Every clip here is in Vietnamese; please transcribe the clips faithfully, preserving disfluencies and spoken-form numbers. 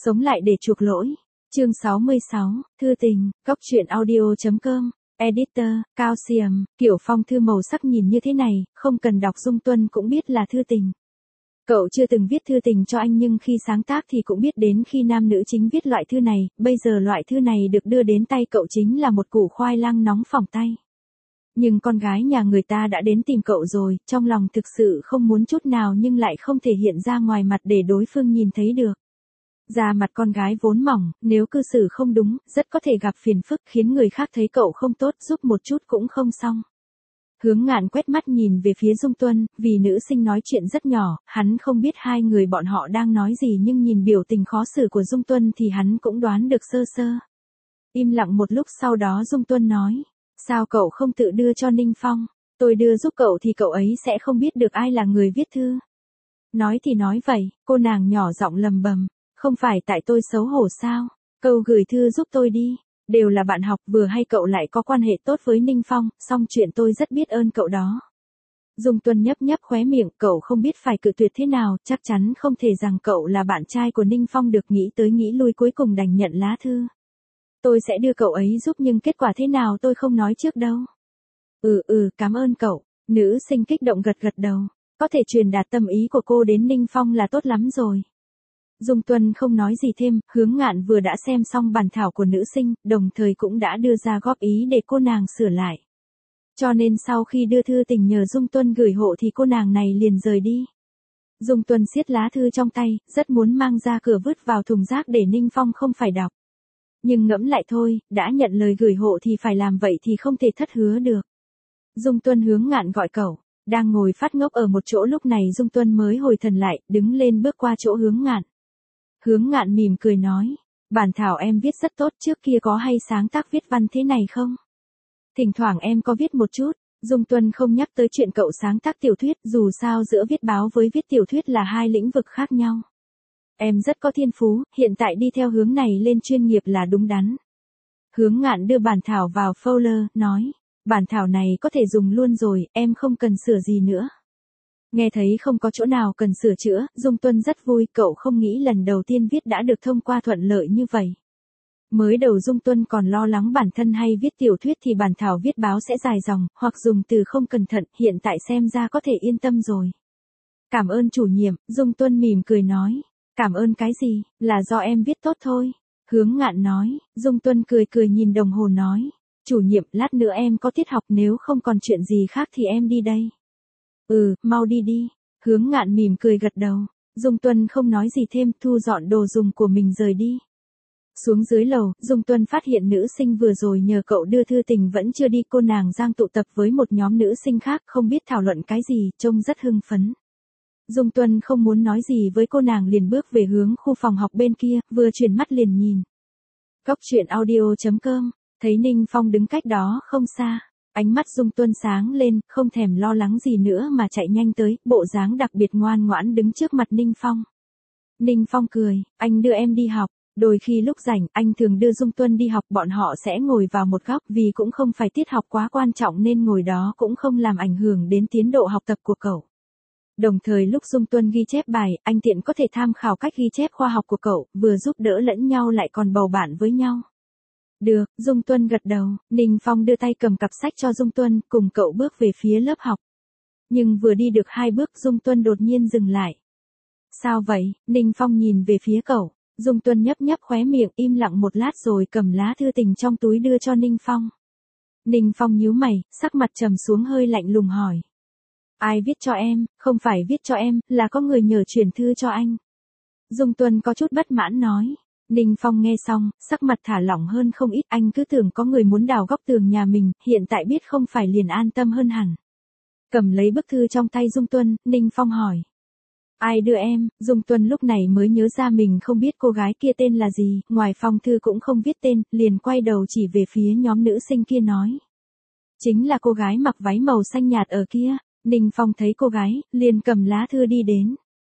Sống lại để chuộc lỗi. Chương sáu mươi sáu, thư tình, góc truyện audio chấm com. Editor, Calcium, kiểu phong thư màu sắc nhìn như thế này, không cần đọc Dung Tuân cũng biết là thư tình. Cậu chưa từng viết thư tình cho anh nhưng khi sáng tác thì cũng biết đến khi nam nữ chính viết loại thư này, bây giờ loại thư này được đưa đến tay cậu chính là một củ khoai lang nóng phỏng tay. Nhưng con gái nhà người ta đã đến tìm cậu rồi, trong lòng thực sự không muốn chút nào nhưng lại không thể hiện ra ngoài mặt để đối phương nhìn thấy được. Da mặt con gái vốn mỏng, nếu cư xử không đúng, rất có thể gặp phiền phức khiến người khác thấy cậu không tốt, giúp một chút cũng không xong. Hướng Ngạn quét mắt nhìn về phía Dung Tuân, vì nữ sinh nói chuyện rất nhỏ, hắn không biết hai người bọn họ đang nói gì nhưng nhìn biểu tình khó xử của Dung Tuân thì hắn cũng đoán được sơ sơ. Im lặng một lúc sau đó Dung Tuân nói, sao cậu không tự đưa cho Ninh Phong, tôi đưa giúp cậu thì cậu ấy sẽ không biết được ai là người viết thư. Nói thì nói vậy, cô nàng nhỏ giọng lầm bầm, không phải tại tôi xấu hổ sao, cậu gửi thư giúp tôi đi. Đều là bạn học vừa hay cậu lại có quan hệ tốt với Ninh Phong, xong chuyện tôi rất biết ơn cậu đó. Dung Tuân nhấp nhấp khóe miệng, cậu không biết phải cự tuyệt thế nào, chắc chắn không thể rằng cậu là bạn trai của Ninh Phong được, nghĩ tới nghĩ lui cuối cùng đành nhận lá thư. Tôi sẽ đưa cậu ấy giúp nhưng kết quả thế nào tôi không nói trước đâu. Ừ ừ, cảm ơn cậu, nữ sinh kích động gật gật đầu, có thể truyền đạt tâm ý của cô đến Ninh Phong là tốt lắm rồi. Dung Tuân không nói gì thêm, Hướng Ngạn vừa đã xem xong bản thảo của nữ sinh, đồng thời cũng đã đưa ra góp ý để cô nàng sửa lại. Cho nên sau khi đưa thư tình nhờ Dung Tuân gửi hộ thì cô nàng này liền rời đi. Dung Tuân siết lá thư trong tay, rất muốn mang ra cửa vứt vào thùng rác để Ninh Phong không phải đọc. Nhưng ngẫm lại thôi, đã nhận lời gửi hộ thì phải làm vậy thì không thể thất hứa được. Dung Tuân Hướng Ngạn gọi cậu, đang ngồi phát ngốc ở một chỗ lúc này Dung Tuân mới hồi thần lại, đứng lên bước qua chỗ Hướng Ngạn. Hướng Ngạn mỉm cười nói, bản thảo em viết rất tốt, trước kia có hay sáng tác viết văn thế này không? Thỉnh thoảng em có viết một chút. Dung Tuân không nhắc tới chuyện cậu sáng tác tiểu thuyết, dù sao giữa viết báo với viết tiểu thuyết là hai lĩnh vực khác nhau. Em rất có thiên phú, hiện tại đi theo hướng này lên chuyên nghiệp là đúng đắn. Hướng Ngạn đưa bản thảo vào folder, nói, bản thảo này có thể dùng luôn rồi, em không cần sửa gì nữa. Nghe thấy không có chỗ nào cần sửa chữa, Dung Tuân rất vui, cậu không nghĩ lần đầu tiên viết đã được thông qua thuận lợi như vậy. Mới đầu Dung Tuân còn lo lắng bản thân hay viết tiểu thuyết thì bản thảo viết báo sẽ dài dòng, hoặc dùng từ không cẩn thận, hiện tại xem ra có thể yên tâm rồi. Cảm ơn chủ nhiệm, Dung Tuân mỉm cười nói, cảm ơn cái gì, là do em viết tốt thôi. Hướng Ngạn nói, Dung Tuân cười cười nhìn đồng hồ nói, chủ nhiệm, lát nữa em có tiết học, nếu không còn chuyện gì khác thì em đi đây. Ừ, mau đi đi. Hướng Ngạn mỉm cười gật đầu. Dung Tuân không nói gì thêm, thu dọn đồ dùng của mình rời đi. Xuống dưới lầu, Dung Tuân phát hiện nữ sinh vừa rồi nhờ cậu đưa thư tình vẫn chưa đi, cô nàng đang tụ tập với một nhóm nữ sinh khác, không biết thảo luận cái gì, trông rất hưng phấn. Dung Tuân không muốn nói gì với cô nàng liền bước về hướng khu phòng học bên kia, vừa chuyển mắt liền nhìn. Góc truyện audio chấm com, thấy Ninh Phong đứng cách đó không xa. Ánh mắt Dung Tuân sáng lên, không thèm lo lắng gì nữa mà chạy nhanh tới, bộ dáng đặc biệt ngoan ngoãn đứng trước mặt Ninh Phong. Ninh Phong cười, anh đưa em đi học, đôi khi lúc rảnh, anh thường đưa Dung Tuân đi học, bọn họ sẽ ngồi vào một góc vì cũng không phải tiết học quá quan trọng nên ngồi đó cũng không làm ảnh hưởng đến tiến độ học tập của cậu. Đồng thời lúc Dung Tuân ghi chép bài, anh tiện có thể tham khảo cách ghi chép khoa học của cậu, vừa giúp đỡ lẫn nhau lại còn bầu bạn với nhau. Được, Dung Tuân gật đầu, Ninh Phong đưa tay cầm cặp sách cho Dung Tuân, cùng cậu bước về phía lớp học. Nhưng vừa đi được hai bước Dung Tuân đột nhiên dừng lại. Sao vậy? Ninh Phong nhìn về phía cậu, Dung Tuân nhấp nhấp khóe miệng, im lặng một lát rồi cầm lá thư tình trong túi đưa cho Ninh Phong. Ninh Phong nhíu mày, sắc mặt trầm xuống hơi lạnh lùng hỏi. Ai viết cho em? Không phải viết cho em, là có người nhờ chuyển thư cho anh. Dung Tuân có chút bất mãn nói. Ninh Phong nghe xong, sắc mặt thả lỏng hơn không ít, anh cứ tưởng có người muốn đào góc tường nhà mình, hiện tại biết không phải liền an tâm hơn hẳn. Cầm lấy bức thư trong tay Dung Tuân, Ninh Phong hỏi. Ai đưa em? Dung Tuân lúc này mới nhớ ra mình không biết cô gái kia tên là gì, ngoài phong thư cũng không viết tên, liền quay đầu chỉ về phía nhóm nữ sinh kia nói. Chính là cô gái mặc váy màu xanh nhạt ở kia. Ninh Phong thấy cô gái, liền cầm lá thư đi đến.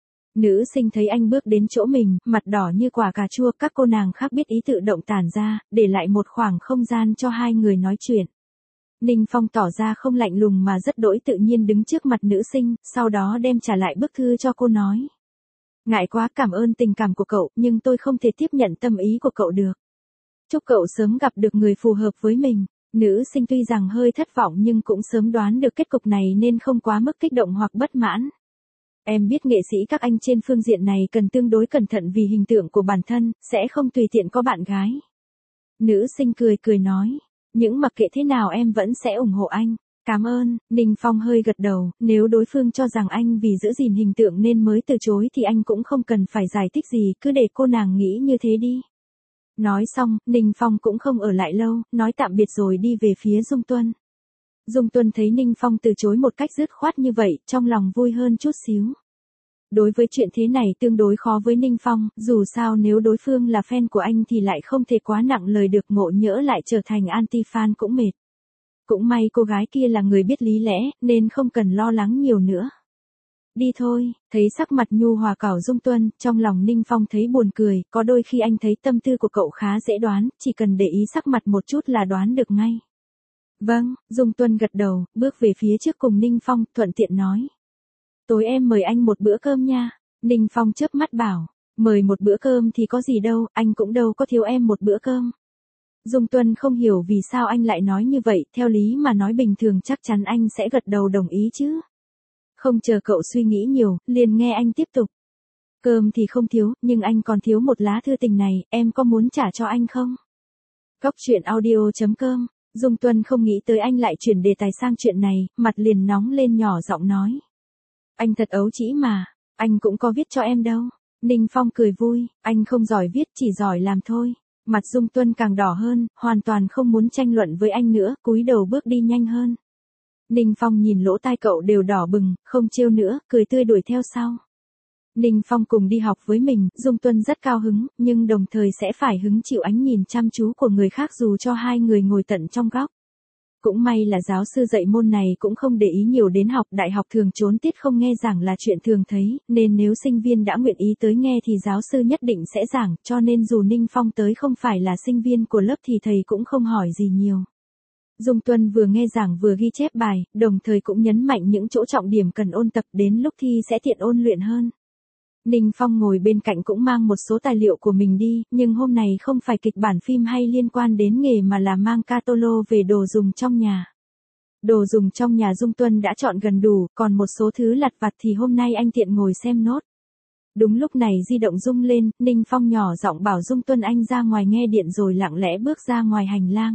Nữ sinh thấy anh bước đến chỗ mình, mặt đỏ như quả cà chua, các cô nàng khác biết ý tự động tản ra, để lại một khoảng không gian cho hai người nói chuyện. Ninh Phong tỏ ra không lạnh lùng mà rất đỗi tự nhiên đứng trước mặt nữ sinh, sau đó đem trả lại bức thư cho cô nói. Ngại quá, cảm ơn tình cảm của cậu, nhưng tôi không thể tiếp nhận tâm ý của cậu được. Chúc cậu sớm gặp được người phù hợp với mình. Nữ sinh tuy rằng hơi thất vọng nhưng cũng sớm đoán được kết cục này nên không quá mức kích động hoặc bất mãn. Em biết nghệ sĩ các anh trên phương diện này cần tương đối cẩn thận vì hình tượng của bản thân, sẽ không tùy tiện có bạn gái. Nữ sinh cười cười nói, những mặc kệ thế nào em vẫn sẽ ủng hộ anh. Cảm ơn. Ninh Phong hơi gật đầu, nếu đối phương cho rằng anh vì giữ gìn hình tượng nên mới từ chối thì anh cũng không cần phải giải thích gì, cứ để cô nàng nghĩ như thế đi. Nói xong, Ninh Phong cũng không ở lại lâu, nói tạm biệt rồi đi về phía Dung Tuân. Dung Tuân thấy Ninh Phong từ chối một cách dứt khoát như vậy, trong lòng vui hơn chút xíu. Đối với chuyện thế này tương đối khó với Ninh Phong, dù sao nếu đối phương là fan của anh thì lại không thể quá nặng lời được, ngộ nhỡ lại trở thành anti-fan cũng mệt. Cũng may cô gái kia là người biết lý lẽ, nên không cần lo lắng nhiều nữa. Đi thôi. Thấy sắc mặt nhu hòa cảo Dung Tuân, trong lòng Ninh Phong thấy buồn cười, có đôi khi anh thấy tâm tư của cậu khá dễ đoán, chỉ cần để ý sắc mặt một chút là đoán được ngay. Vâng. Dung Tuân gật đầu, bước về phía trước cùng Ninh Phong, thuận tiện nói. Tối em mời anh một bữa cơm nha. Ninh Phong chớp mắt bảo, mời một bữa cơm thì có gì đâu, anh cũng đâu có thiếu em một bữa cơm. Dung Tuân không hiểu vì sao anh lại nói như vậy, theo lý mà nói bình thường chắc chắn anh sẽ gật đầu đồng ý chứ. Không chờ cậu suy nghĩ nhiều, liền nghe anh tiếp tục. Cơm thì không thiếu, nhưng anh còn thiếu một lá thư tình này, em có muốn trả cho anh không? Cóc truyện audio chấm com. Dung Tuân không nghĩ tới anh lại chuyển đề tài sang chuyện này, mặt liền nóng lên nhỏ giọng nói. Anh thật ấu trĩ mà, anh cũng có viết cho em đâu. Ninh Phong cười vui, anh không giỏi viết chỉ giỏi làm thôi. Mặt Dung Tuân càng đỏ hơn, hoàn toàn không muốn tranh luận với anh nữa, cúi đầu bước đi nhanh hơn. Ninh Phong nhìn lỗ tai cậu đều đỏ bừng, không trêu nữa, cười tươi đuổi theo sau. Ninh Phong cùng đi học với mình, Dung Tuân rất cao hứng, nhưng đồng thời sẽ phải hứng chịu ánh nhìn chăm chú của người khác dù cho hai người ngồi tận trong góc. Cũng may là giáo sư dạy môn này cũng không để ý nhiều đến học, đại học thường trốn tiết không nghe giảng là chuyện thường thấy, nên nếu sinh viên đã nguyện ý tới nghe thì giáo sư nhất định sẽ giảng, cho nên dù Ninh Phong tới không phải là sinh viên của lớp thì thầy cũng không hỏi gì nhiều. Dung Tuân vừa nghe giảng vừa ghi chép bài, đồng thời cũng nhấn mạnh những chỗ trọng điểm cần ôn tập, đến lúc thi sẽ tiện ôn luyện hơn. Ninh Phong ngồi bên cạnh cũng mang một số tài liệu của mình đi, nhưng hôm này không phải kịch bản phim hay liên quan đến nghề mà là mang catalog về đồ dùng trong nhà. Đồ dùng trong nhà Dung Tuân đã chọn gần đủ, còn một số thứ lặt vặt thì hôm nay anh tiện ngồi xem nốt. Đúng lúc này di động rung lên, Ninh Phong nhỏ giọng bảo Dung Tuân anh ra ngoài nghe điện rồi lặng lẽ bước ra ngoài hành lang.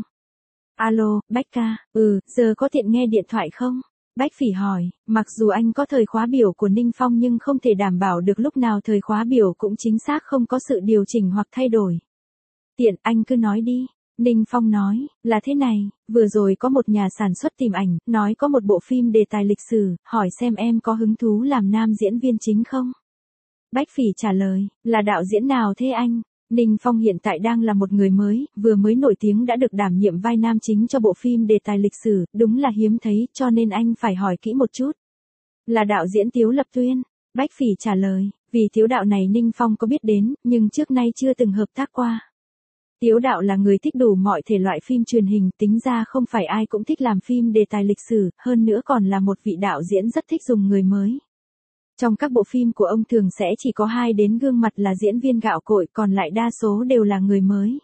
Alo, Bách ca, ừ, giờ có tiện nghe điện thoại không? Bách Phỉ hỏi, mặc dù anh có thời khóa biểu của Ninh Phong nhưng không thể đảm bảo được lúc nào thời khóa biểu cũng chính xác không có sự điều chỉnh hoặc thay đổi. Tiện, anh cứ nói đi. Ninh Phong nói, là thế này, vừa rồi có một nhà sản xuất tìm ảnh, nói có một bộ phim đề tài lịch sử, hỏi xem em có hứng thú làm nam diễn viên chính không? Bách Phỉ trả lời, là đạo diễn nào thế anh? Ninh Phong hiện tại đang là một người mới, vừa mới nổi tiếng đã được đảm nhiệm vai nam chính cho bộ phim đề tài lịch sử, đúng là hiếm thấy, cho nên anh phải hỏi kỹ một chút. Là đạo diễn Tiếu Lập Tuyên. Bách Phỉ trả lời, vì Tiếu đạo này Ninh Phong có biết đến, nhưng trước nay chưa từng hợp tác qua. Tiếu đạo là người thích đủ mọi thể loại phim truyền hình, tính ra không phải ai cũng thích làm phim đề tài lịch sử, hơn nữa còn là một vị đạo diễn rất thích dùng người mới. Trong các bộ phim của ông thường sẽ chỉ có hai đến gương mặt là diễn viên gạo cội, còn lại đa số đều là người mới.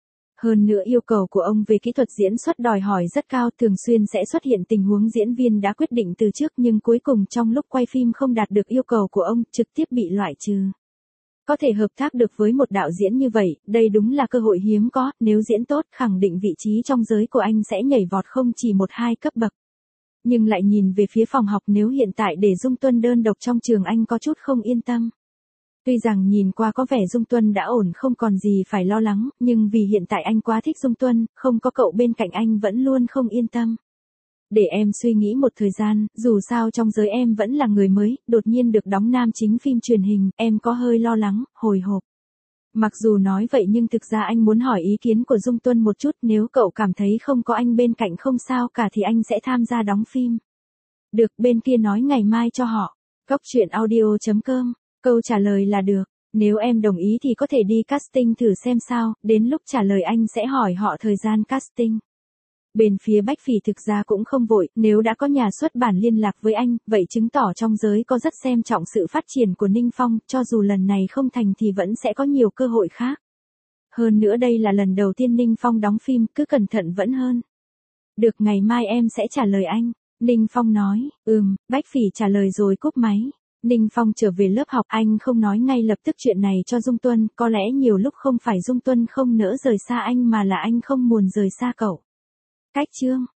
Hơn nữa yêu cầu của ông về kỹ thuật diễn xuất đòi hỏi rất cao, thường xuyên sẽ xuất hiện tình huống diễn viên đã quyết định từ trước nhưng cuối cùng trong lúc quay phim không đạt được yêu cầu của ông, trực tiếp bị loại trừ. Có thể hợp tác được với một đạo diễn như vậy, đây đúng là cơ hội hiếm có, nếu diễn tốt khẳng định vị trí trong giới của anh sẽ nhảy vọt không chỉ một hai cấp bậc. Nhưng lại nhìn về phía phòng học, nếu hiện tại để Dung Tuân đơn độc trong trường anh có chút không yên tâm. Tuy rằng nhìn qua có vẻ Dung Tuân đã ổn không còn gì phải lo lắng, nhưng vì hiện tại anh quá thích Dung Tuân, không có cậu bên cạnh anh vẫn luôn không yên tâm. Để em suy nghĩ một thời gian, dù sao trong giới em vẫn là người mới, đột nhiên được đóng nam chính phim truyền hình, em có hơi lo lắng, hồi hộp. Mặc dù nói vậy nhưng thực ra anh muốn hỏi ý kiến của Dung Tuân một chút, nếu cậu cảm thấy không có anh bên cạnh không sao cả thì anh sẽ tham gia đóng phim. Được, bên kia nói ngày mai cho họ. Cóc truyện audio chấm com, câu trả lời là được. Nếu em đồng ý thì có thể đi casting thử xem sao, đến lúc trả lời anh sẽ hỏi họ thời gian casting. Bên phía Bách Phỉ thực ra cũng không vội, nếu đã có nhà xuất bản liên lạc với anh, vậy chứng tỏ trong giới có rất xem trọng sự phát triển của Ninh Phong, cho dù lần này không thành thì vẫn sẽ có nhiều cơ hội khác. Hơn nữa đây là lần đầu tiên Ninh Phong đóng phim, cứ cẩn thận vẫn hơn. Được, ngày mai em sẽ trả lời anh. Ninh Phong nói, ừm, Bách Phỉ trả lời rồi cúp máy. Ninh Phong trở về lớp học, anh không nói ngay lập tức chuyện này cho Dung Tuân, có lẽ nhiều lúc không phải Dung Tuân không nỡ rời xa anh mà là anh không muốn rời xa cậu. Cách chương